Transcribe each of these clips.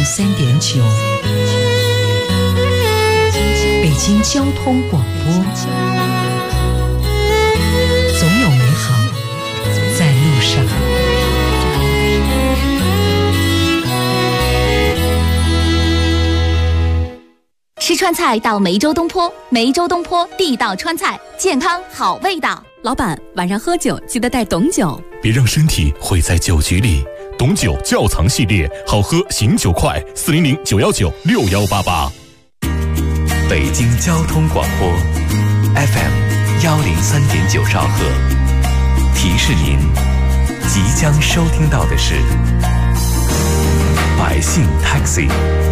103.9，北京交通广播，总有美好在路上。 吃川菜到梅州东坡，梅州东坡地道川菜，健康好味道。 老板，晚上喝酒记得带董酒， 别让身体毁在酒局里。董酒窖藏系列，好喝醒酒快，400-919-6188。 北京交通广播 FM 103.9兆赫，提示您即将收听到的是百姓 Taxi。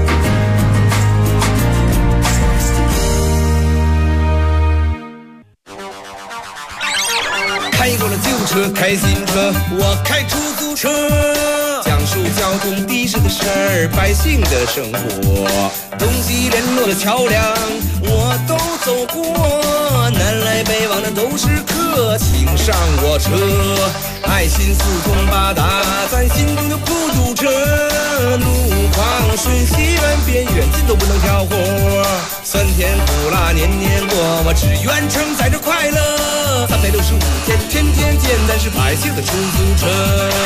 开过了旧车，开新车，我开出租车，讲述交通的士的事儿，百姓的生活，东西联络的桥梁我都走过，南来北往的都是客，请上我车，爱心四通八达，在心中就不堵车，路况顺西弯边远近都不能挑活，酸甜苦辣年年过，我只愿承载着快乐，365天天天见，但是百姓的出租车。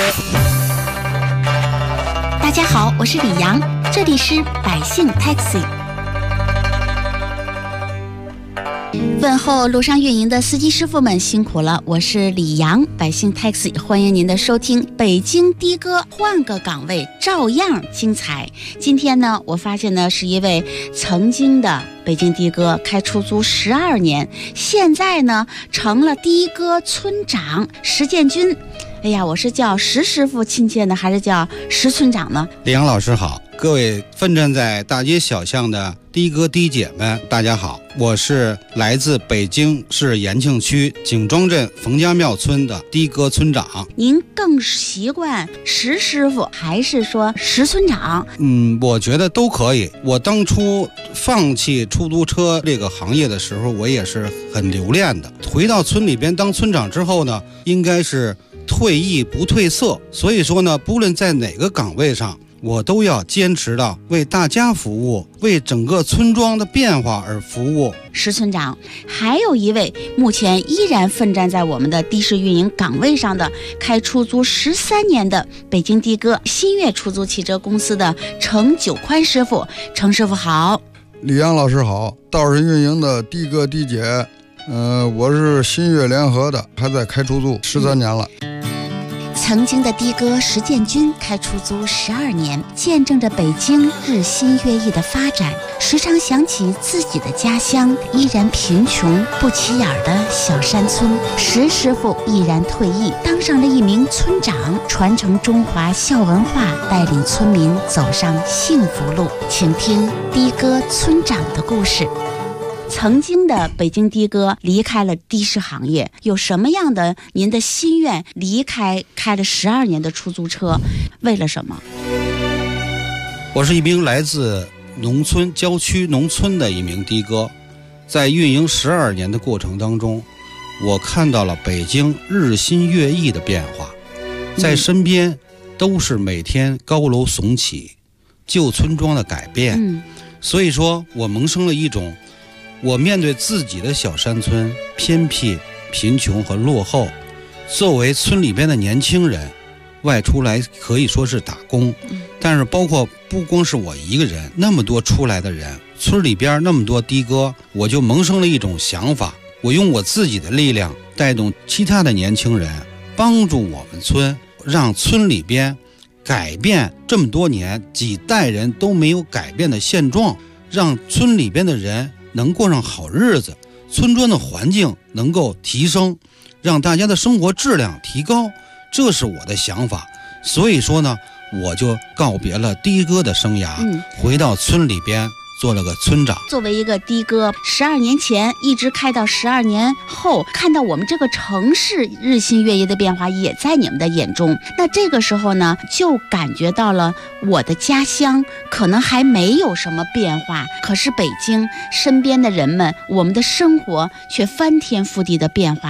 大家好，我是李阳，这里是百姓 Taxi。问候路上运营的司机师傅们辛苦了，我是李阳，百姓 Taxi， 欢迎您的收听。北京的哥换个岗位照样精彩。今天呢，我发现呢是一位曾经的北京的哥，开出租12年，现在呢成了的哥村长石建军。哎呀，我是叫石师傅亲切呢，还是叫石村长呢？ 李阳老师好，各位奋战在大街小巷的的哥的姐们，大家好，我是来自北京市延庆区景庄镇冯家庙村的的哥村长。 您更习惯石师傅还是说石村长？ 我觉得都可以。我当初放弃出租车这个行业的时候，我也是很留恋的。回到村里边当村长之后呢，应该是退役不褪色，所以说呢，不论在哪个岗位上，我都要坚持到为大家服务，为整个村庄的变化而服务。 石村长，还有一位目前依然奋战在我们的的士运营岗位上的，开出租13年的北京的哥新月出租汽车公司的程九宽师傅。程师傅好。 李阳老师好，道士运营的的哥的姐，我是新月联合的，还在开出租13年了。 曾经的的哥石建军开出租12年，见证着北京日新月异的发展，时常想起自己的家乡依然贫穷不起眼的小山村。石师傅毅然退役，当上了一名村长，传承中华孝文化，带领村民走上幸福路。请听的哥村长的故事。曾经的北京的哥离开了的士行业，有什么样的您的心愿？离开开了12年的出租车，为了什么？ 我是一名来自农村郊区农村的一名的哥，在运营12年的过程当中，我看到了北京日新月异的变化，在身边都是每天高楼耸起，旧村庄的改变，所以说我萌生了一种，我面对自己的小山村偏僻、贫穷和落后，作为村里边的年轻人外出来可以说是打工，但是包括不光是我一个人，那么多出来的人，村里边那么多的哥，我就萌生了一种想法，我用我自己的力量带动其他的年轻人，帮助我们村，让村里边改变这么多年几代人都没有改变的现状，让村里边的人能过上好日子，村庄的环境能够提升，让大家的生活质量提高，这是我的想法。所以说呢，我就告别了的哥的生涯，回到村里边做了个村长。 作为一个的哥，12年前一直开到12年后，看到我们这个城市日新月异的变化也在你们的眼中。那这个时候呢，就感觉到了我的家乡可能还没有什么变化，可是北京身边的人们，我们的生活却翻天覆地的变化了。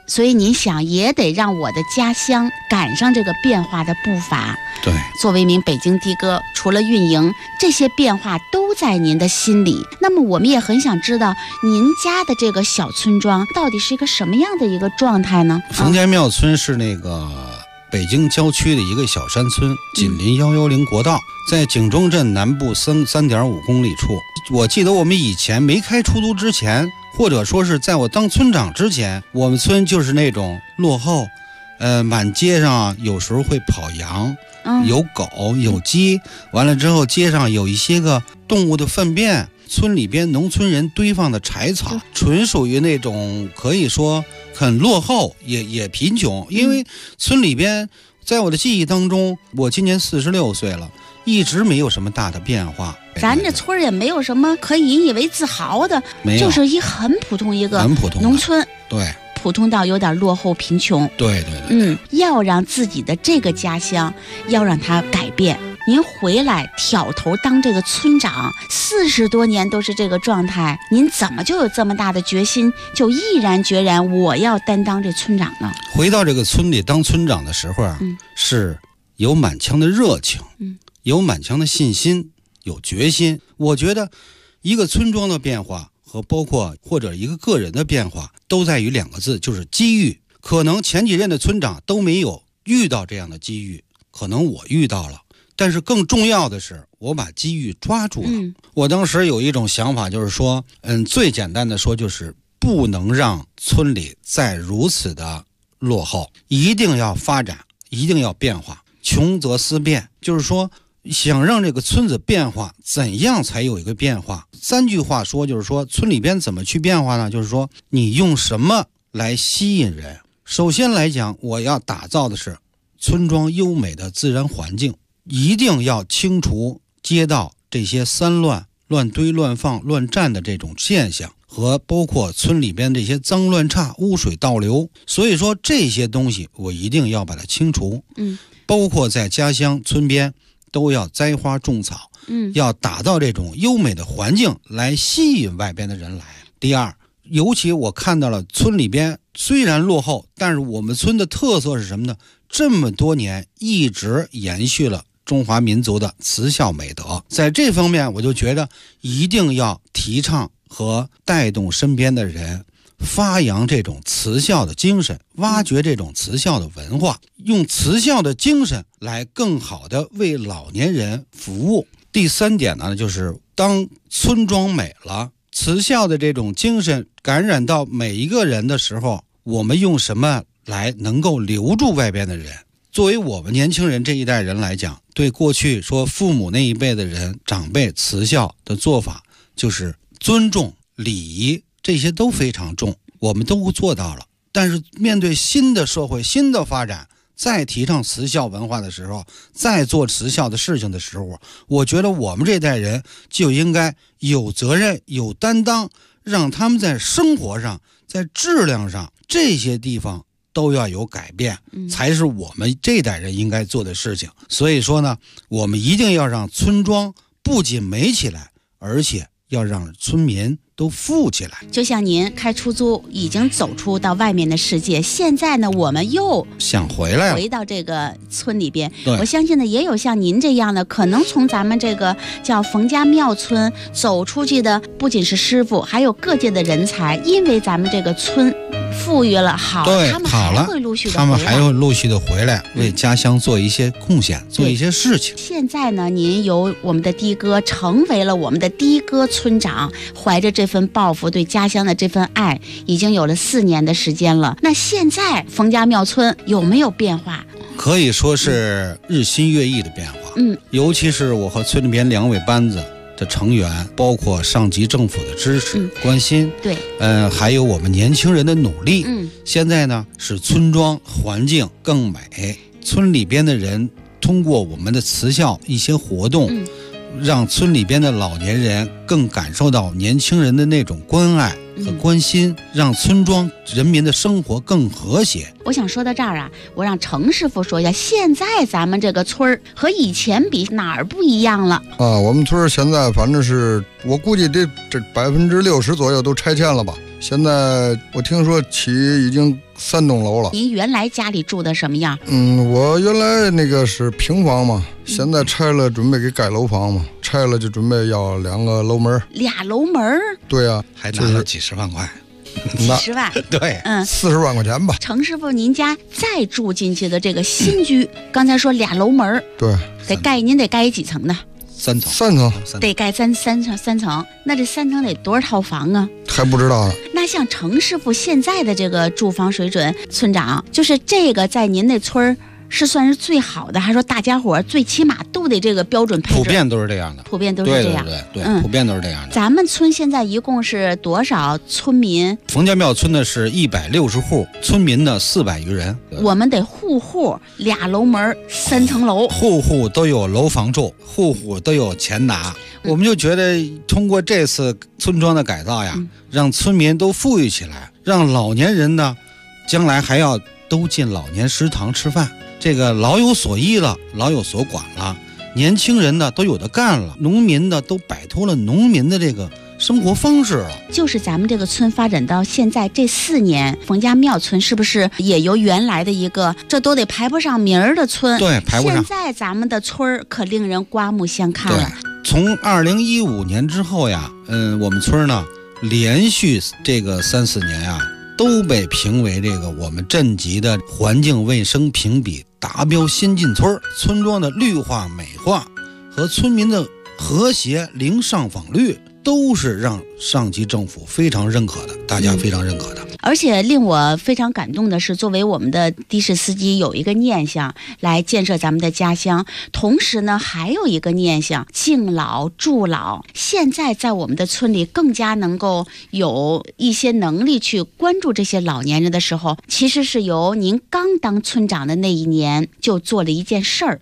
所以您想也得让我的家乡赶上这个变化的步伐。 对， 作为一名北京的哥，除了运营，这些变化都在您的心里。那么我们也很想知道您家的这个小村庄到底是一个什么样的一个状态呢？ 冯家庙村是那个北京郊区的一个小山村，紧邻110国道，在景中镇南部3.5公里处。我记得我们以前没开出租之前，或者说是在我当村长之前，我们村就是那种落后，满街上有时候会跑羊，有狗有鸡，完了之后街上有一些个动物的粪便，村里边农村人堆放的柴草，纯属于那种可以说很落后，也贫穷。因为村里边在我的记忆当中，我今年46岁了，一直没有什么大的变化。 咱这村也没有什么可以引以为自豪的，就是一很普通一个农村， 对， 普通到有点落后贫穷。 对对对， 要让自己的这个家乡要让它改变。您回来挑头当这个村长，40多年都是这个状态，您怎么就有这么大的决心，就毅然决然我要担当这村长呢？ 回到这个村里当村长的时候啊，是有满腔的热情，有满腔的信心，有决心。我觉得一个村庄的变化和包括或者一个个人的变化都在于2个字，就是机遇。可能前几任的村长都没有遇到这样的机遇，可能我遇到了，但是更重要的是我把机遇抓住了。我当时有一种想法，就是说最简单的说，就是不能让村里再如此的落后，一定要发展，一定要变化，穷则思变。就是说想让这个村子变化，怎样才有一个变化？3句话说，就是说村里边怎么去变化呢？就是说你用什么来吸引人。首先来讲，我要打造的是村庄优美的自然环境，一定要清除街道这些散乱、乱堆乱放乱占的这种现象，和包括村里边这些脏乱差、污水倒流。所以说这些东西我一定要把它清除。包括在家乡村边都要栽花种草，要打造这种优美的环境来吸引外边的人来。第二，尤其我看到了村里边虽然落后，但是我们村的特色是什么呢？这么多年一直延续了中华民族的慈孝美德。在这方面我就觉得一定要提倡和带动身边的人发扬这种慈孝的精神，挖掘这种慈孝的文化，用慈孝的精神来更好的为老年人服务。第3点呢，就是当村庄美了，慈孝的这种精神感染到每一个人的时候，我们用什么来能够留住外边的人？作为我们年轻人这一代人来讲，对过去说父母那一辈的人长辈慈孝的做法，就是尊重礼仪，这些都非常重，我们都做到了。但是面对新的社会新的发展，再提倡慈孝文化的时候，再做慈孝的事情的时候，我觉得我们这代人就应该有责任有担当，让他们在生活上在质量上这些地方都要有改变，才是我们这代人应该做的事情。所以说呢，我们一定要让村庄不仅美起来，而且要让村民都富起来。 就像您开出租已经走出到外面的世界，现在呢我们又想回来了， 回到这个村里边。我相信呢也有像您这样的，可能从咱们这个叫冯家庙村走出去的不仅是师傅，还有各界的人才，因为咱们这个村富裕了，好，他们还会陆续的回来， 他们还会陆续的回来，为家乡做一些贡献，做一些事情。 现在呢，您由我们的的哥成为了我们的的哥村长，怀着这份抱负，对家乡的这份爱，已经有了4年的时间了。那现在冯家庙村有没有变化？ 可以说是日新月异的变化。尤其是我和村里边2位班子的成员，包括上级政府的支持、关心， 对， 还有我们年轻人的努力，现在呢使村庄环境更美，村里边的人通过我们的慈孝一些活动，让村里边的老年人更感受到年轻人的那种关爱和关心，让村庄人民的生活更和谐。 我想说到这儿啊，我让程师傅说一下，现在咱们这个村儿和以前比哪儿不一样了啊？我们村现在反正是我估计这60%左右都拆迁了吧。 现在我听说起已经3栋楼了。 您原来家里住的什么样？ 我原来那个是平房嘛，现在拆了准备给改楼房嘛，拆了就准备要2个楼门。 俩楼门？ 对啊， 还拿了几十万块。 几十万？ 对 ，40万块钱吧。 程师傅，您家再住进去的这个新居，刚才说俩楼门， 对， 您得盖几层呢 ？3层， 得盖三层。那这3层得多少套房啊？ 还不知道呢。 那像程师傅现在的这个住房水准，村长就是这个在您那村儿是算是最好的，还说大家伙最起码都得这个标准配置？ 普遍都是这样的， 普遍都是这样。 对，普遍都是这样的。 咱们村现在一共是多少村民？ 冯家庙村呢是160户，村民呢400余人。 我们得户俩楼门3层楼， 户户都有楼房住，户户都有钱拿。我们就觉得通过这次村庄的改造呀，让村民都富裕起来，让老年人呢将来还要都进老年食堂吃饭。这个老有所依了，老有所管了，年轻人呢都有的干了，农民呢都摆脱了农民的这个生活方式了。 就是咱们这个村发展到现在这4年，冯家庙村是不是也由原来的一个这都得排不上名儿的村， 对，排不上， 现在咱们的村儿可令人刮目相看了。 从2015年之后呀，我们村呢连续这个3、4年呀，都被评为这个我们镇级的环境卫生评比达标先进村。村庄的绿化美化和村民的和谐零上访率都是让上级政府非常认可的，大家非常认可的。 而且令我非常感动的是，作为我们的的士司机有一个念想来建设咱们的家乡，同时呢还有一个念想敬老助老。现在在我们的村里更加能够有一些能力去关注这些老年人的时候，其实是由您刚当村长的那一年就做了一件事儿。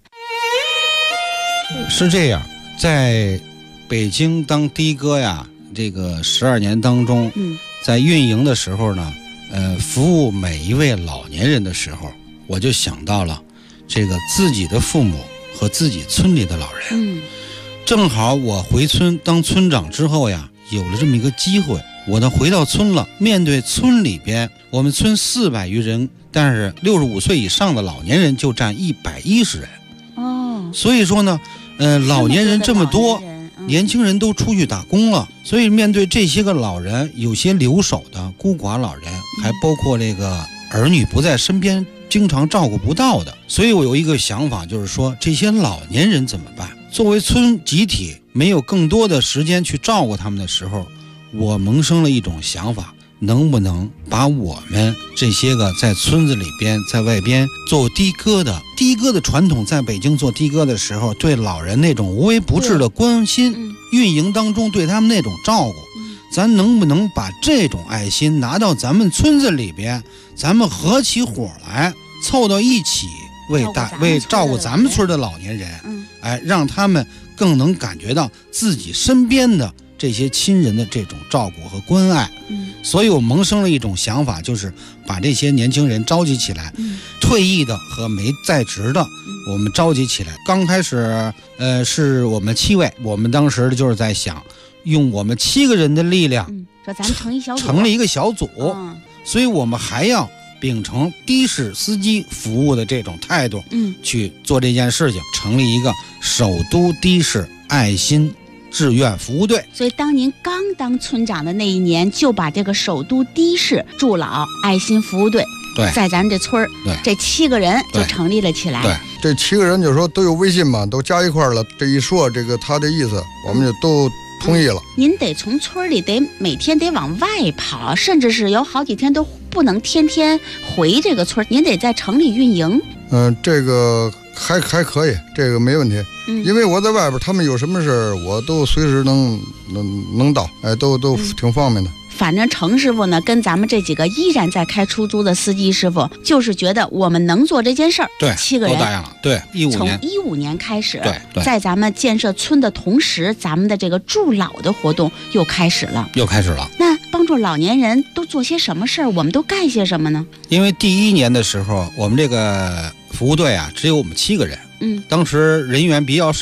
是这样，在北京当的哥呀，这个12年当中，在运营的时候呢，服务每一位老年人的时候，我就想到了这个自己的父母和自己村里的老人。正好我回村当村长之后呀，有了这么一个机会，我呢回到村了，面对村里边我们村400余人，但是65岁以上的老年人就占110人。所以说呢，老年人这么多，年轻人都出去打工了，所以面对这些个老人，有些留守的孤寡老人，还包括这个儿女不在身边，经常照顾不到的。所以我有一个想法，就是说这些老年人怎么办？作为村集体没有更多的时间去照顾他们的时候，我萌生了一种想法，能不能把我们这些个在村子里边在外边做的哥的传统，在北京做的哥的时候对老人那种无微不至的关心，运营当中对他们那种照顾，咱能不能把这种爱心拿到咱们村子里边，咱们合起伙来凑到一起为照顾咱们村的老年人，让他们更能感觉到自己身边的这些亲人的这种照顾和关爱。所以我萌生了一种想法，就是把这些年轻人召集起来，退役的和没在职的，我们召集起来。刚开始是我们7位，我们当时就是在想用我们7个人的力量， 说咱们成立一个小组，所以我们还要秉承的士司机服务的这种态度，去做这件事情，成立一个首都的士爱心志愿服务队。 所以当您刚当村长的那一年，就把这个首都的士助老爱心服务队，在咱这村儿，这7个人就成立了起来。 这7个人就说都有微信嘛，都加一块了。这一说这个他的意思，我们就都同意了。 您得从村里每天得往外跑，甚至是有好几天都不能天天回这个村，您得在城里运营。 这个还可以，这个没问题。因为我在外边，他们有什么事我都随时能到，都挺方便的。 反正程师傅呢，跟咱们这几个依然在开出租的司机师傅，就是觉得我们能做这件事儿。 对 ，7个人都答应了。对，15年， 从15年开始， 对， 在咱们建设村的同时，咱们的这个助老的活动又开始了。那帮助老年人都做些什么事儿？我们都干些什么呢？ 因为第1年的时候，我们这个服务队啊，只有我们7个人。当时人员比较少，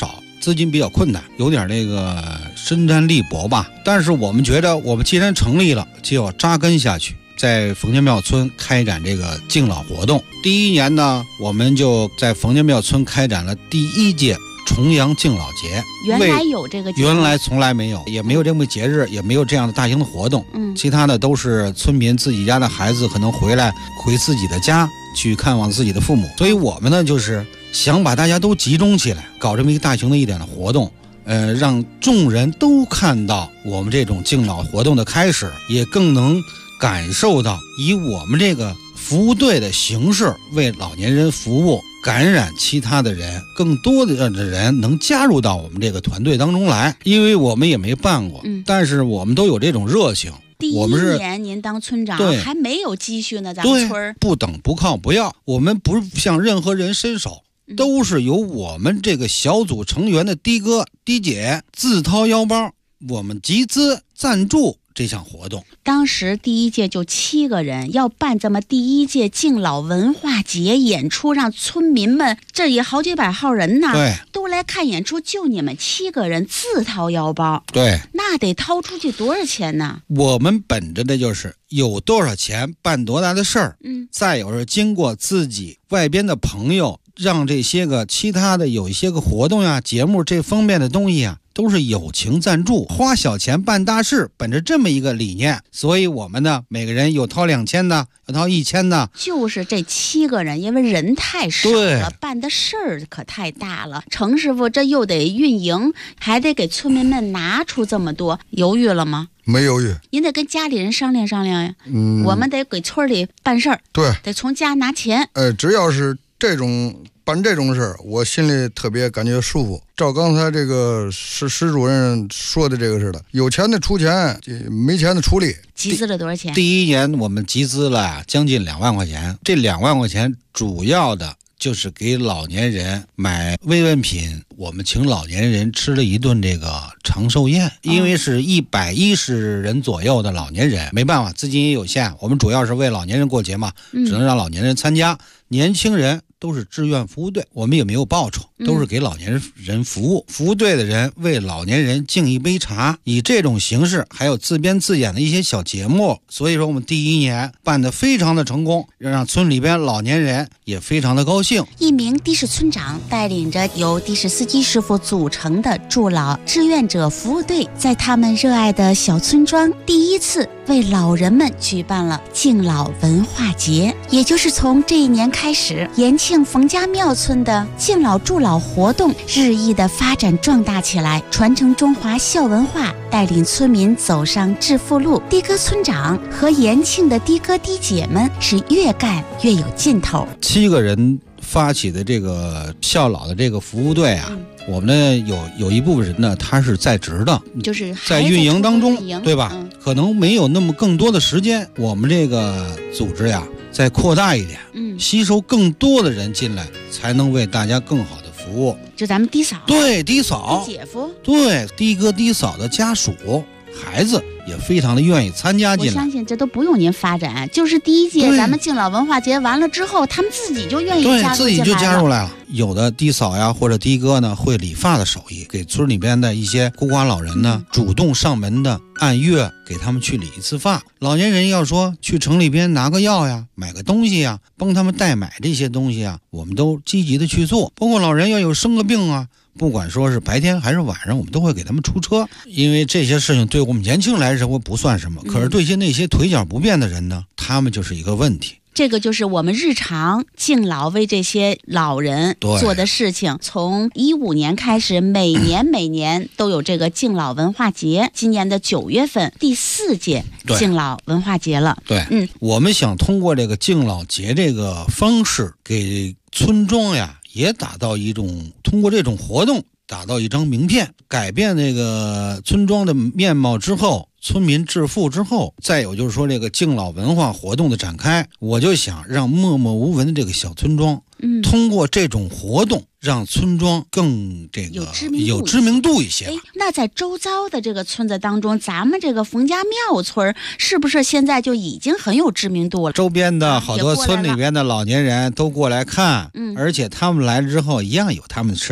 资金比较困难，有点那个身沾力薄吧。但是我们觉得，我们既然成立了，就要扎根下去，在冯家庙村开展这个敬老活动。第一年呢，我们就在冯家庙村开展了第1届重阳敬老节。 原来有这个节日？ 原来从来没有，也没有这么节日，也没有这样的大型的活动。其他的都是村民自己家的孩子可能回自己的家去看望自己的父母，所以我们呢就是想把大家都集中起来，搞这么一个大型的一点的活动，让众人都看到我们这种敬老活动的开始，也更能感受到以我们这个服务队的形式为老年人服务，感染其他的人，更多的人能加入到我们这个团队当中来。因为我们也没办过，但是我们都有这种热情。 第一年您当村长还没有积蓄呢，咱们村不等不靠不要，我们不向任何人伸手，都是由我们这个小组成员的的哥的姐自掏腰包，我们集资赞助这项活动。 当时第1届就7个人，要办这么第1届敬老文化节演出，让村民们这也好几百号人呢， 对， 都来看演出，就你们7个人自掏腰包， 对， 那得掏出去多少钱呢？ 我们本着的就是有多少钱办多大的事儿，再有是经过自己外边的朋友，让这些个其他的有一些个活动呀、节目这方面的东西啊，都是友情赞助，花小钱办大事，本着这么一个理念，所以我们呢，每个人有掏2000的，有掏1000的。 就是这7个人，因为人太少了，办的事儿可太大了。程师傅这又得运营，还得给村民们拿出这么多，犹豫了吗？ 没犹豫。 您得跟家里人商量商量呀。我们得给村里办事儿， 对， 得从家拿钱。 只要是办这种事儿，我心里特别感觉舒服。照刚才这个石主任说的这个似的，有钱的出钱，没钱的出力。 集资了多少钱？ 第一年我们集资了将近2万块钱，这2万块钱主要的就是给老年人买慰问品，我们请老年人吃了一顿这个长寿宴，因为是110人左右的老年人，没办法，资金也有限，我们主要是为老年人过节嘛，只能让老年人参加，年轻人都是志愿服务队，我们也没有报酬，都是给老年人服务。服务队的人为老年人敬一杯茶，以这种形式，还有自编自演的一些小节目。所以说我们第1年办得非常的成功，让村里边老年人也非常的高兴。 一名的士村长带领着由的士司机师傅组成的助老志愿者服务队，在他们热爱的小村庄第1次为老人们举办了敬老文化节。也就是从这一年开始，延庆冯家庙村的敬老助老活动日益的发展壮大起来，传承中华孝文化，带领村民走上致富路。的哥村长和延庆的的哥的姐们是越干越有劲头。 7个人发起的这个孝老的这个服务队啊，我们呢有一部分人呢，他是在职的， 就是在运营当中，对吧？可能没有那么更多的时间，我们这个组织呀再扩大一点，吸收更多的人进来，才能为大家更好的服务。 就咱们的嫂， 对，的嫂， 的姐夫， 对，的哥的嫂的家属孩子也非常的愿意参加进来。 我相信这都不用您发展，就是第1届咱们敬老文化节完了之后，他们自己就愿意加入进来了， 自己就加入来了。有的的嫂呀或者的哥呢会理发的手艺，给村里边的一些孤寡老人呢主动上门的按月给他们去理一次发。老年人要说去城里边拿个药呀，买个东西呀，帮他们代买这些东西啊，我们都积极的去做。包括老人要有生个病啊，不管说是白天还是晚上，我们都会给他们出车。因为这些事情对我们年轻来说不算什么，可是对那些腿脚不便的人呢，他们就是一个问题。 这个就是我们日常敬老为这些老人做的事情。从15年开始，每年都有这个敬老文化节。今年的9月份，第4届敬老文化节了。 对，我们想通过这个敬老节这个方式，给村庄呀也打造一种，通过这种活动打造一张名片，改变这个村庄的面貌之后，村民致富之后，再有就是说这个敬老文化活动的展开，我就想让默默无闻的这个小村庄，通过这种活动让村庄更这个有知名度一些。 那在周遭的这个村子当中，咱们这个冯家庙村是不是现在就已经很有知名度了？ 周边的好多村里边的老年人都过来看，而且他们来了之后一样有他们吃的。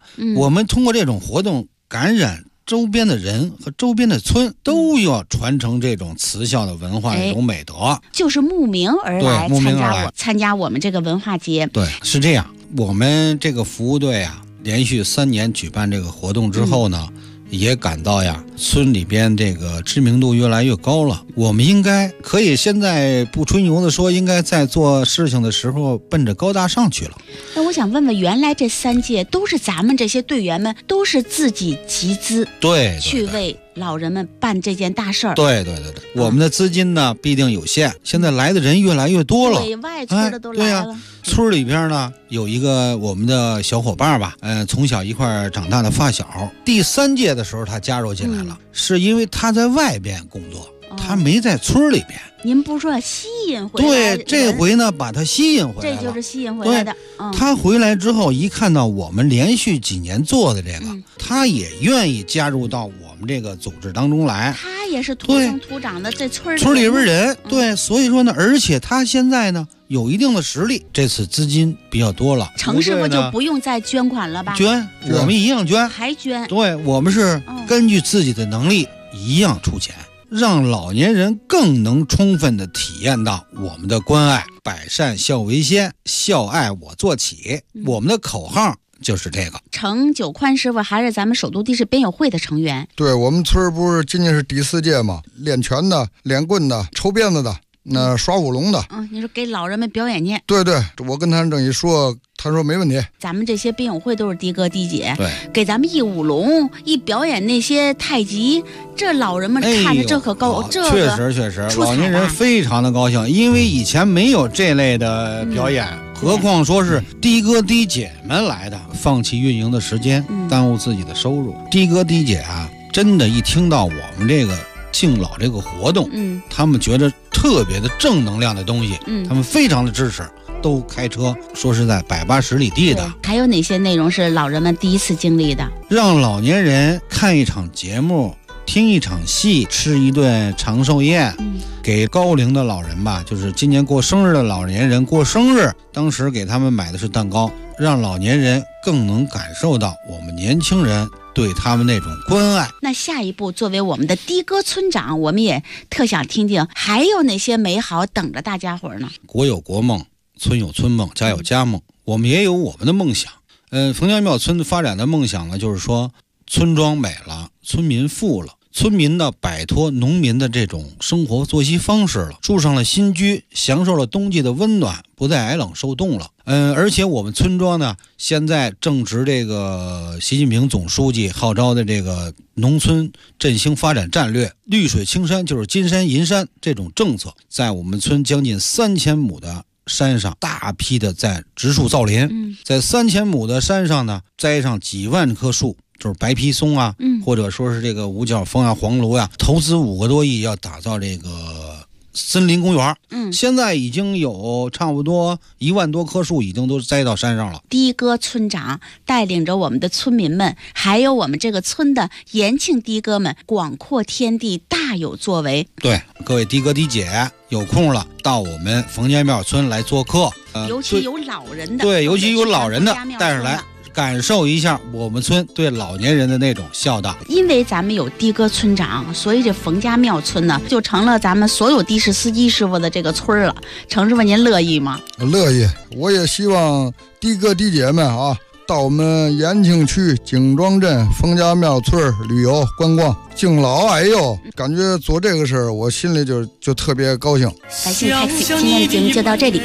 我们通过这种活动感染周边的人和周边的村，都要传承这种慈孝的文化，这种美德。 就是慕名而来参加我们这个文化节。 对，是这样。我们这个服务队啊，连续3年举办这个活动之后呢，也感到呀，村里边这个知名度越来越高了。我们应该可以现在不吹牛的说，应该在做事情的时候奔着高大上去了。 那我想问问，原来这3届都是咱们这些队员们都是自己集资， 对， 去为老人们办这件大事儿。 对，我们的资金呢必定有限，现在来的人越来越多了， 对，外村的都来了。 村里边呢有一个我们的小伙伴吧，从小一块长大的发小，第3届的时候他加入进来了，是因为他在外边工作，他没在村里边。 您不是说吸引回来？ 对，这回呢把他吸引回来了， 这就是吸引回来的。 他回来之后一看到我们连续几年做的这个，他也愿意加入到我们这个组织当中来。 他也是土生土长的这村里边人，对，所以说呢，而且他现在呢有一定的实力，这次资金比较多了， 程师傅就不用再捐款了吧？ 捐，我们一样捐， 还捐。 对，我们是根据自己的能力一样出钱。让老年人更能充分地体验到我们的关爱，百善孝为先，孝爱我做起。我们的口号就是这个。 程九宽师傅还是咱们首都地市编友会的成员。 对，我们村不是今年是第4届嘛，练拳的、练棍的、抽鞭子的，那耍舞龙的。 你说给老人们表演去。 对，我跟他这一说，他说没问题。 咱们这些编友会都是的哥的姐， 对， 给咱们一舞龙，一表演那些太极，这老人们看着这可高，这个确实，老年人非常的高兴，因为以前没有这类的表演，何况说是的哥的姐们来的，放弃运营的时间，耽误自己的收入。的哥的姐啊，真的，一听到我们这个敬老这个活动，他们觉得特别的正能量的东西，他们非常的支持。都开车，说实在180里地的。 还有哪些内容是老人们第一次经历的？ 让老年人看一场节目，听一场戏，吃一顿长寿宴，给高龄的老人吧，就是今年过生日的老年人过生日，当时给他们买的是蛋糕，让老年人更能感受到我们年轻人对他们那种关爱。 那下一步，作为我们的的哥村长，我们也特想听听还有哪些美好等着大家伙呢？ 国有国梦，村有村梦，家有家梦，我们也有我们的梦想。冯家庙村发展的梦想呢，就是说村庄美了，村民富了，村民呢摆脱农民的这种生活作息方式了，住上了新居，享受了冬季的温暖，不再挨冷受冻了。而且我们村庄呢，现在正值这个习近平总书记号召的这个农村振兴发展战略，绿水青山就是金山银山这种政策，在我们村将近3000亩的山上大批的在植树造林，在3000亩的山上呢，栽上几万棵树，就是白皮松啊，或者说是这个五角枫啊、黄芦呀，投资5个多亿要打造这个森林公园。现在已经有差不多1万多棵树已经都栽到山上了。 的哥村长带领着我们的村民们，还有我们这个村的延庆的哥们，广阔天地，大有作为。 对，各位的哥的姐，有空了到我们冯家庙村来做客， 尤其有老人的， 对，尤其有老人的带上来，感受一下我们村对老年人的那种孝道。 因为咱们有的哥村长，所以这冯家庙村呢，就成了咱们所有的士司机师傅的这个村了。程师傅，您乐意吗？ 乐意，我也希望的哥的姐们啊，到我们延庆区景庄镇冯家庙村旅游观光敬老爱幼，感觉做这个事儿，我心里就特别高兴。 感谢太子，今天的节目就到这里。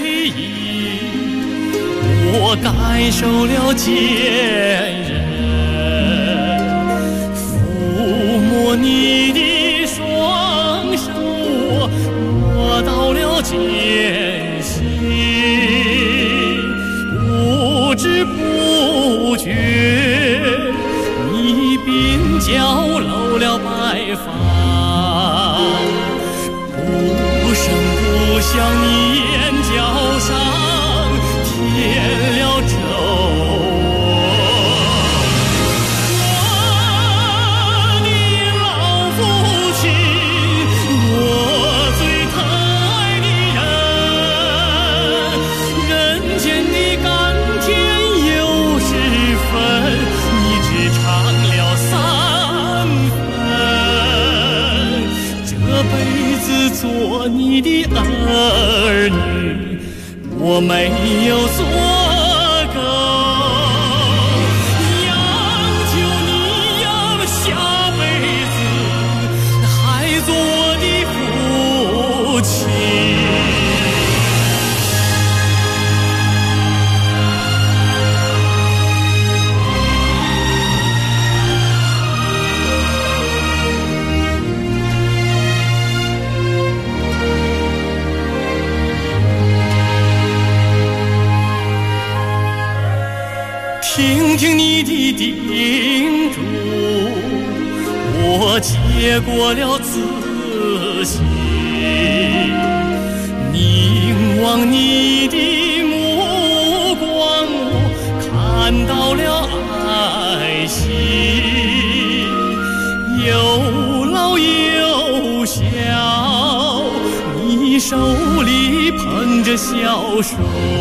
我感受了坚韧，抚摸你的双手，摸到了艰辛，不知不觉你鬓角露了白发，不声不响你眼角上添了皱，我的老父亲，我最疼爱的人，人间的甘甜有时分。 我没有做够，央求你呀，下辈子还做我的父亲。听听你的叮嘱，我接过了自信，凝望你的目光，我看到了爱心，有老有小，你手里捧着小手，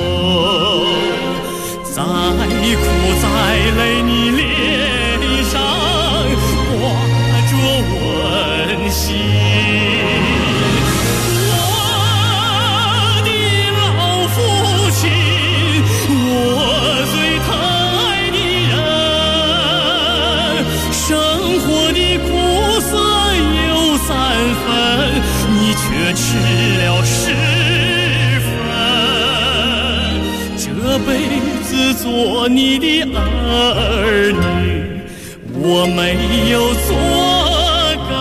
再苦再累，你脸上挂着温馨。我的老父亲，我最疼爱的人，生活的苦涩有3分，你却吃了10分。这辈子做你的儿女，我没有做够，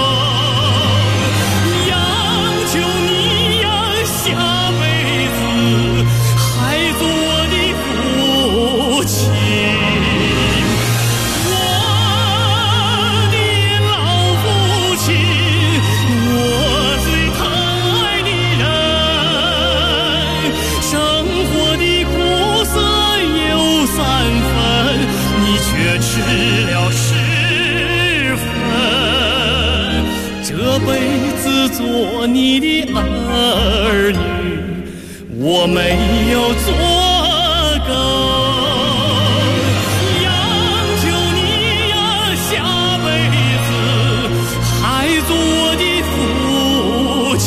央求你呀，下辈子还做我的父亲。我的老父亲，我最疼爱的人，生活的苦涩有3分，你却吃了10分。这辈子做你的儿女，我没有做够，央求你呀，下辈子还做我的父亲。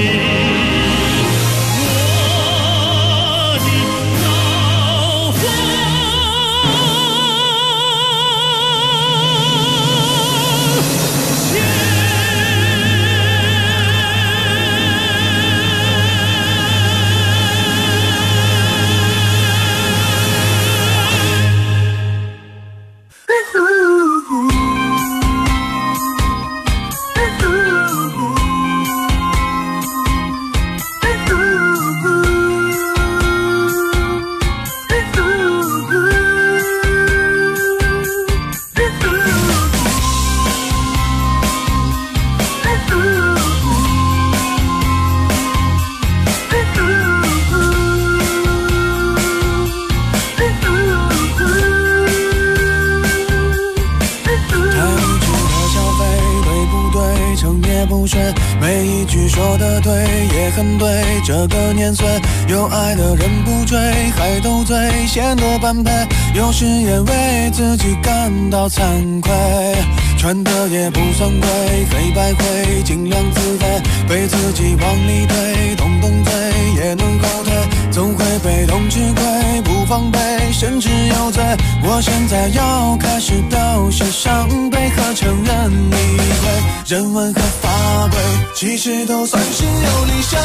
每一句说得对也很对，这个年岁有爱的人不追，还斗嘴显得般配，有时也为自己感到惭愧，穿的也不算贵，黑白灰尽量自卑，被自己往里推，动动嘴也能后退，总会被动吃亏，不防备甚至有罪，我现在要开始表示伤悲和承认理亏，人文和法规其实都算是有理想，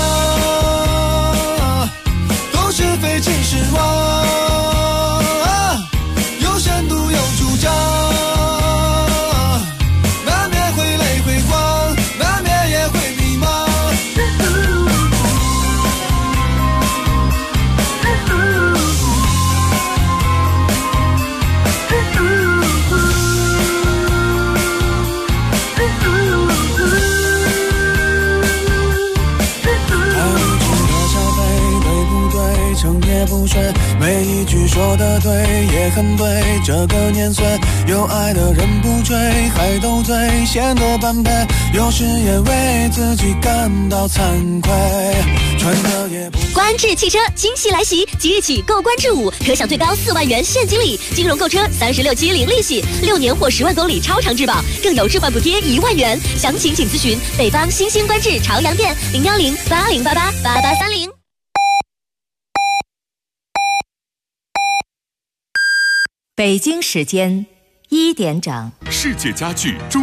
都是非其实妄，有深度有主张，难免会累会慌，难免也会迷茫，成也不睡，每一句说得对也很对，这个年岁有爱的人不追，还斗嘴显得般配，有时也为自己感到惭愧，穿的也不观致汽车惊喜来袭，即日起购观致5可享最高4万元现金礼，金融购车36期零利息，6年或10万公里超长质保，更有置换补贴1万元，详情请咨询北方新兴观致朝阳店01080888830。 北京时间1点整， 世界家具中